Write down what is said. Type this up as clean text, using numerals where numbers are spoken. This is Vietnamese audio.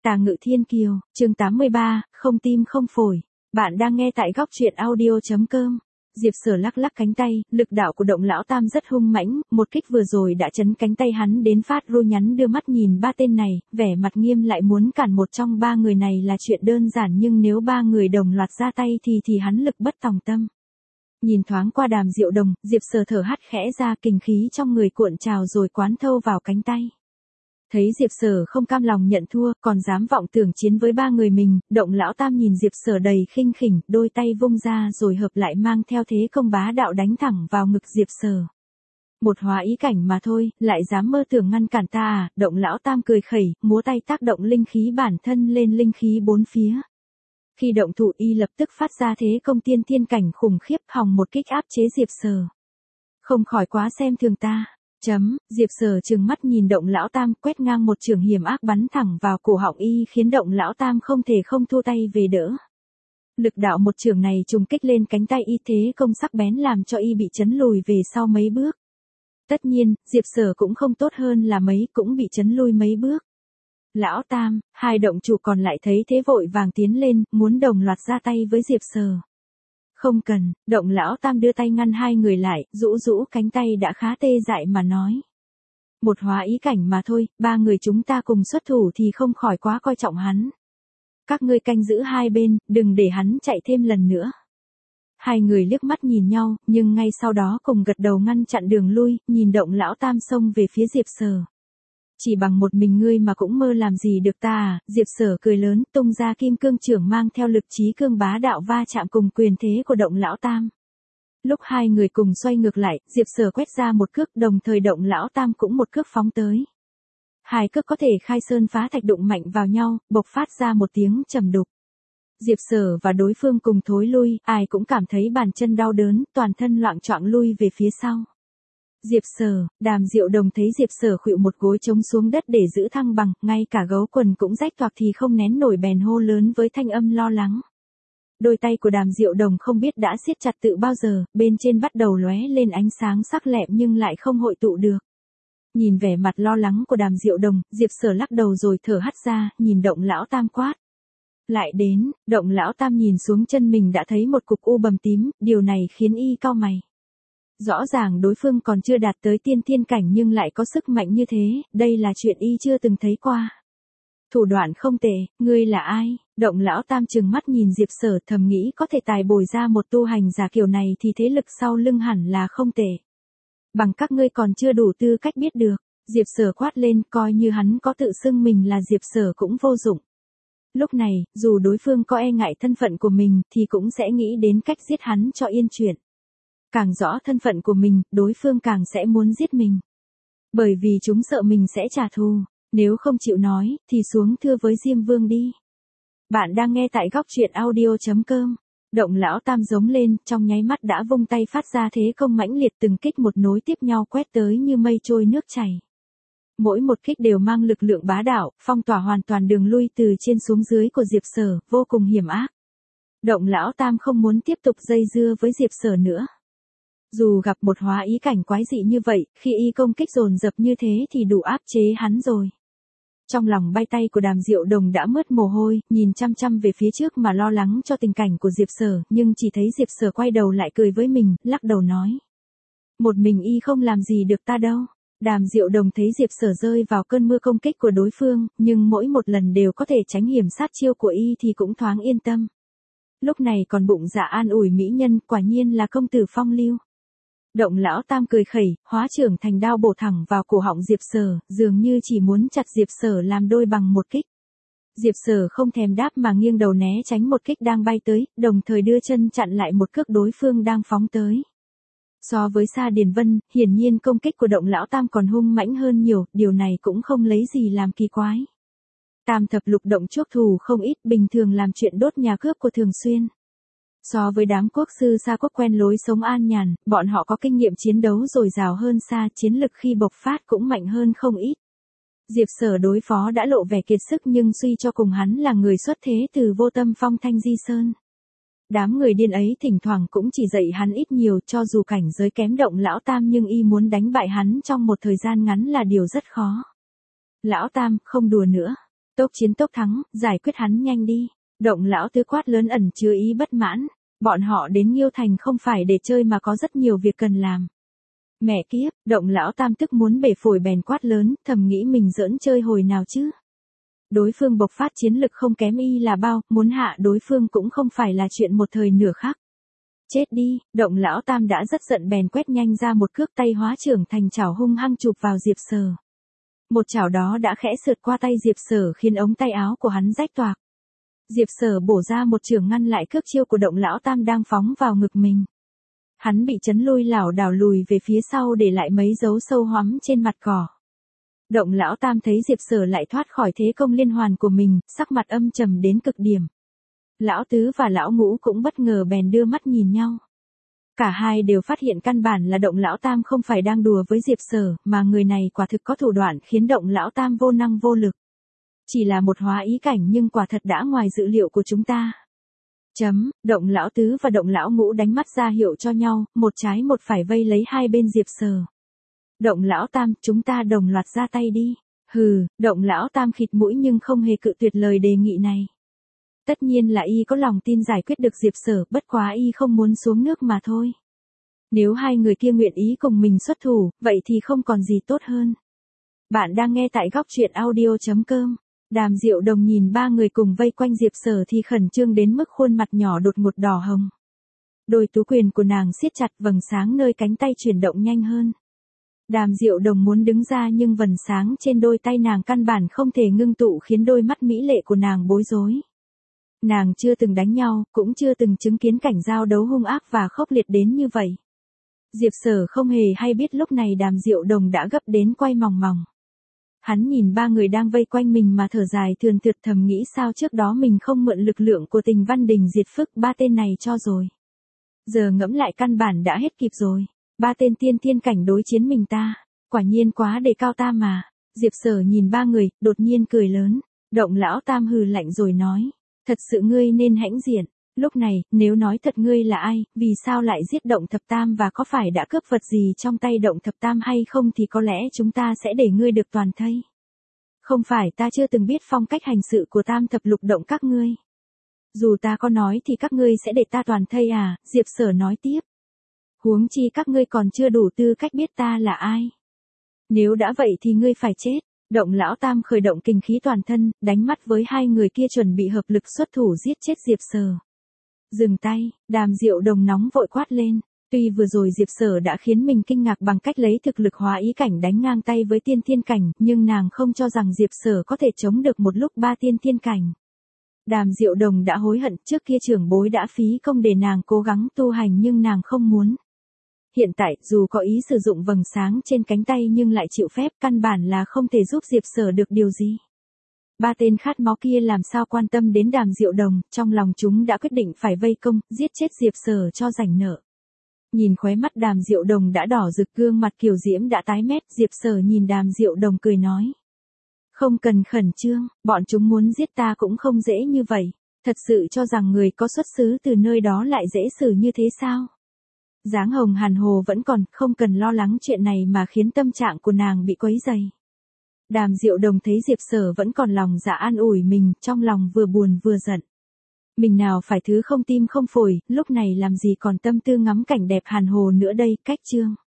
Tà Ngự Thiên Kiều, chương 83, không tim không phổi. Bạn đang nghe tại góc truyện audio.com. Diệp Sở lắc lắc cánh tay, lực đạo của Động Lão Tam rất hung mãnh, một kích vừa rồi đã chấn cánh tay hắn đến phát ru. Nhắn đưa mắt nhìn ba tên này, vẻ mặt nghiêm lại muốn cản một trong ba người này là chuyện đơn giản, nhưng nếu ba người đồng loạt ra tay thì hắn lực bất tòng tâm. Nhìn thoáng qua Đàm Diệu Đồng, Diệp Sở thở hắt khẽ ra, kình khí trong người cuộn trào rồi quán thâu vào cánh tay. Thấy Diệp Sở không cam lòng nhận thua, còn dám vọng tưởng chiến với ba người mình, Động Lão Tam nhìn Diệp Sở đầy khinh khỉnh, đôi tay vung ra rồi hợp lại mang theo thế công bá đạo đánh thẳng vào ngực Diệp Sở. Một hóa ý cảnh mà thôi, lại dám mơ tưởng ngăn cản ta à? Động Lão Tam cười khẩy, múa tay tác động linh khí bản thân lên linh khí bốn phía. Khi động thủ y lập tức phát ra thế công tiên thiên cảnh khủng khiếp, hòng một kích áp chế Diệp Sở. Không khỏi quá xem thường ta. Diệp Sở trừng mắt nhìn Động Lão Tam, quét ngang một chưởng hiểm ác bắn thẳng vào cổ họng y, khiến Động Lão Tam không thể không thu tay về đỡ. Lực đạo một chưởng này trùng kích lên cánh tay y, thế công sắc bén làm cho y bị chấn lùi về sau mấy bước. Tất nhiên, Diệp Sở cũng không tốt hơn là mấy, cũng bị chấn lui mấy bước. Lão Tam, hai động chủ còn lại thấy thế vội vàng tiến lên, muốn đồng loạt ra tay với Diệp Sở. Không cần, Động Lão Tam đưa tay ngăn hai người lại, rũ cánh tay đã khá tê dại mà nói. Một hóa ý cảnh mà thôi, ba người chúng ta cùng xuất thủ thì không khỏi quá coi trọng hắn. Các ngươi canh giữ hai bên, đừng để hắn chạy thêm lần nữa. Hai người liếc mắt nhìn nhau, nhưng ngay sau đó cùng gật đầu ngăn chặn đường lui, nhìn Động Lão Tam xông về phía Diệp Sở. Chỉ bằng một mình ngươi mà cũng mơ làm gì được ta à? Diệp Sở cười lớn, tung ra kim cương chưởng mang theo lực chí cương bá đạo va chạm cùng quyền thế của Động Lão Tam. Lúc hai người cùng xoay ngược lại, Diệp Sở quét ra một cước, đồng thời Động Lão Tam cũng một cước phóng tới. Hai cước có thể khai sơn phá thạch đụng mạnh vào nhau, bộc phát ra một tiếng trầm đục. Diệp Sở và đối phương cùng thối lui, ai cũng cảm thấy bàn chân đau đớn, toàn thân loạng choạng lui về phía sau. Diệp Sở, Đàm Diệu Đồng thấy Diệp Sở khuỵu một gối trống xuống đất để giữ thăng bằng, ngay cả gấu quần cũng rách toạc thì không nén nổi, bèn hô lớn với thanh âm lo lắng. Đôi tay của Đàm Diệu Đồng không biết đã siết chặt từ bao giờ, bên trên bắt đầu lóe lên ánh sáng sắc lẹm nhưng lại không hội tụ được. Nhìn vẻ mặt lo lắng của Đàm Diệu Đồng, Diệp Sở lắc đầu rồi thở hắt ra, nhìn Động Lão Tam quát. Lại đến, Động Lão Tam nhìn xuống chân mình đã thấy một cục u bầm tím, điều này khiến y cau mày. Rõ ràng đối phương còn chưa đạt tới tiên thiên cảnh nhưng lại có sức mạnh như thế, đây là chuyện y chưa từng thấy qua. Thủ đoạn không tệ, ngươi là ai? Động Lão Tam trừng mắt nhìn Diệp Sở, thầm nghĩ có thể tài bồi ra một tu hành giả kiểu này thì thế lực sau lưng hẳn là không tệ. Bằng các ngươi còn chưa đủ tư cách biết được. Diệp Sở quát lên, coi như hắn có tự xưng mình là Diệp Sở cũng vô dụng. Lúc này, dù đối phương có e ngại thân phận của mình thì cũng sẽ nghĩ đến cách giết hắn cho yên chuyện. Càng rõ thân phận của mình, đối phương càng sẽ muốn giết mình. Bởi vì chúng sợ mình sẽ trả thù, nếu không chịu nói, thì xuống thưa với Diêm Vương đi. Bạn đang nghe tại góc truyện audio.com. Động Lão Tam giống lên, trong nháy mắt đã vung tay phát ra thế công mãnh liệt, từng kích một nối tiếp nhau quét tới như mây trôi nước chảy. Mỗi một kích đều mang lực lượng bá đạo, phong tỏa hoàn toàn đường lui từ trên xuống dưới của Diệp Sở, vô cùng hiểm ác. Động Lão Tam không muốn tiếp tục dây dưa với Diệp Sở nữa. Dù gặp một hóa ý cảnh quái dị như vậy, khi y công kích dồn dập như thế thì đủ áp chế hắn rồi. Trong lòng bay tay của Đàm Diệu Đồng đã mướt mồ hôi, nhìn chăm chăm về phía trước mà lo lắng cho tình cảnh của Diệp Sở, nhưng chỉ thấy Diệp Sở quay đầu lại cười với mình, lắc đầu nói. Một mình y không làm gì được ta đâu. Đàm Diệu Đồng thấy Diệp Sở rơi vào cơn mưa công kích của đối phương, nhưng mỗi một lần đều có thể tránh hiểm sát chiêu của y thì cũng thoáng yên tâm. Lúc này còn bụng dạ an ủi mỹ nhân, quả nhiên là công tử phong lưu. Động Lão Tam cười khẩy, hóa trưởng thành đao bổ thẳng vào cổ họng Diệp Sở, dường như chỉ muốn chặt Diệp Sở làm đôi bằng một kích. Diệp Sở không thèm đáp mà nghiêng đầu né tránh một kích đang bay tới, đồng thời đưa chân chặn lại một cước đối phương đang phóng tới. So với Sa Điền Vân, hiển nhiên công kích của Động Lão Tam còn hung mãnh hơn nhiều, điều này cũng không lấy gì làm kỳ quái. Tam thập lục động chuốc thù không ít, bình thường làm chuyện đốt nhà cướp của thường xuyên. So với đám quốc sư Sa quốc quen lối sống an nhàn, bọn họ có kinh nghiệm chiến đấu dồi dào hơn xa, chiến lực khi bộc phát cũng mạnh hơn không ít. Diệp Sở đối phó đã lộ vẻ kiệt sức nhưng suy cho cùng hắn là người xuất thế từ Vô Tâm Phong Thanh Di Sơn. Đám người điên ấy thỉnh thoảng cũng chỉ dạy hắn ít nhiều, cho dù cảnh giới kém Động Lão Tam nhưng y muốn đánh bại hắn trong một thời gian ngắn là điều rất khó. Lão Tam, không đùa nữa. Tốc chiến tốc thắng, giải quyết hắn nhanh đi. Động lão tứ quát lớn ẩn chứa ý bất mãn. Bọn họ đến Nghiêu Thành không phải để chơi mà có rất nhiều việc cần làm. Mẹ kiếp, Động lão tam tức muốn bể phổi bèn quát lớn, thầm nghĩ mình giỡn chơi hồi nào chứ. Đối phương bộc phát chiến lực không kém y là bao, muốn hạ đối phương cũng không phải là chuyện một thời nửa khắc. Chết đi, Động lão tam đã rất giận bèn quét nhanh ra một cước tay hóa trưởng thành chảo hung hăng chụp vào Diệp Sở. Một chảo đó đã khẽ sượt qua tay Diệp Sở khiến ống tay áo của hắn rách toạc. Diệp Sở bổ ra một chưởng ngăn lại cước chiêu của Động lão tam đang phóng vào ngực mình. Hắn bị chấn lui lảo đảo lùi về phía sau để lại mấy dấu sâu hoắm trên mặt cỏ. Động lão tam thấy Diệp Sở lại thoát khỏi thế công liên hoàn của mình, sắc mặt âm trầm đến cực điểm. Lão tứ và lão ngũ cũng bất ngờ bèn đưa mắt nhìn nhau. Cả hai đều phát hiện căn bản là Động lão tam không phải đang đùa với Diệp Sở, mà người này quả thực có thủ đoạn khiến Động lão tam vô năng vô lực. Chỉ là một hóa ý cảnh nhưng quả thật đã ngoài dự liệu của chúng ta. Động lão tứ và Động lão ngũ đánh mắt ra hiệu cho nhau, một trái một phải vây lấy hai bên Diệp Sở. Động lão tam, chúng ta đồng loạt ra tay đi. Hừ, Động lão tam khịt mũi nhưng không hề cự tuyệt lời đề nghị này. Tất nhiên là y có lòng tin giải quyết được Diệp Sở, bất quá y không muốn xuống nước mà thôi. Nếu hai người kia nguyện ý cùng mình xuất thủ, vậy thì không còn gì tốt hơn. Bạn đang nghe tại góc truyện audio.com. Đàm Diệu Đồng nhìn ba người cùng vây quanh Diệp Sở thì khẩn trương đến mức khuôn mặt nhỏ đột ngột đỏ hồng. Đôi tú quyền của nàng siết chặt, vầng sáng nơi cánh tay chuyển động nhanh hơn. Đàm Diệu Đồng muốn đứng ra nhưng vầng sáng trên đôi tay nàng căn bản không thể ngưng tụ khiến đôi mắt mỹ lệ của nàng bối rối. Nàng chưa từng đánh nhau, cũng chưa từng chứng kiến cảnh giao đấu hung ác và khốc liệt đến như vậy. Diệp Sở không hề hay biết lúc này Đàm Diệu Đồng đã gấp đến quay mòng mòng. Hắn nhìn ba người đang vây quanh mình mà thở dài thườn thượt, thầm nghĩ sao trước đó mình không mượn lực lượng của Tình Văn Đình diệt phức ba tên này cho rồi. Giờ ngẫm lại căn bản đã hết kịp rồi. Ba tên tiên thiên cảnh đối chiến mình ta, quả nhiên quá đề cao ta mà. Diệp Sở nhìn ba người, đột nhiên cười lớn. Động lão tam hừ lạnh rồi nói, thật sự ngươi nên hãnh diện. Lúc này, nếu nói thật ngươi là ai, vì sao lại giết Động Thập Tam và có phải đã cướp vật gì trong tay Động Thập Tam hay không thì có lẽ chúng ta sẽ để ngươi được toàn thây. Không phải ta chưa từng biết phong cách hành sự của Tam Thập Lục Động các ngươi. Dù ta có nói thì các ngươi sẽ để ta toàn thây à, Diệp Sở nói tiếp. Huống chi các ngươi còn chưa đủ tư cách biết ta là ai. Nếu đã vậy thì ngươi phải chết. Động lão tam khởi động kình khí toàn thân, đánh mắt với hai người kia chuẩn bị hợp lực xuất thủ giết chết Diệp Sở. Dừng tay, Đàm Diệu Đồng nóng vội quát lên. Tuy vừa rồi Diệp Sở đã khiến mình kinh ngạc bằng cách lấy thực lực hóa ý cảnh đánh ngang tay với tiên thiên cảnh, nhưng nàng không cho rằng Diệp Sở có thể chống được một lúc ba tiên thiên cảnh. Đàm Diệu Đồng đã hối hận, trước kia trưởng bối đã phí công để nàng cố gắng tu hành nhưng nàng không muốn. Hiện tại, dù có ý sử dụng vầng sáng trên cánh tay nhưng lại chịu phép, căn bản là không thể giúp Diệp Sở được điều gì. Ba tên khát máu kia làm sao quan tâm đến Đàm Diệu Đồng, trong lòng chúng đã quyết định phải vây công, giết chết Diệp Sở cho rảnh nợ. Nhìn khóe mắt Đàm Diệu Đồng đã đỏ rực, gương mặt kiều diễm đã tái mét, Diệp Sở nhìn Đàm Diệu Đồng cười nói. Không cần khẩn trương, bọn chúng muốn giết ta cũng không dễ như vậy, thật sự cho rằng người có xuất xứ từ nơi đó lại dễ xử như thế sao? Dáng hồng hàn hồ vẫn còn, không cần lo lắng chuyện này mà khiến tâm trạng của nàng bị quấy dày. Đàm Diệu Đồng thấy Diệp Sở vẫn còn lòng dạ an ủi mình, trong lòng vừa buồn vừa giận. Mình nào phải thứ không tim không phổi, lúc này làm gì còn tâm tư ngắm cảnh đẹp hàn hồ nữa đây, cách chương.